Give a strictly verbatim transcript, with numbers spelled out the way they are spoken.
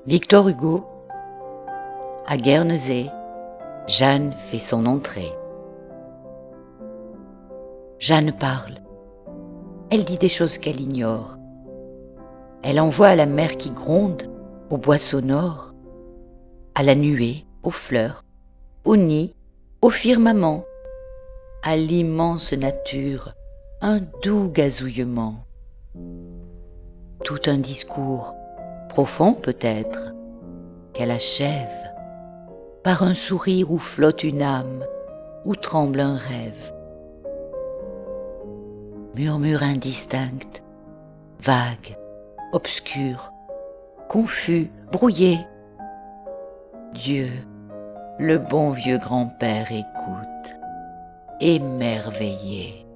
Victor Hugo, à Guernesey, Jeanne fait son entrée. Jeanne parle. Elle dit des choses qu'elle ignore. Elle envoie à la mer qui gronde, aux bois sonores, à la nuée, aux fleurs, au nid, au firmament, à l'immense nature, un doux gazouillement. Tout un discours, profond peut-être, qu'elle achève par un sourire où flotte une âme, où tremble un rêve. Murmure indistinct, vague, obscur, confus, brouillé. Dieu, le bon vieux grand-père écoute, émerveillé.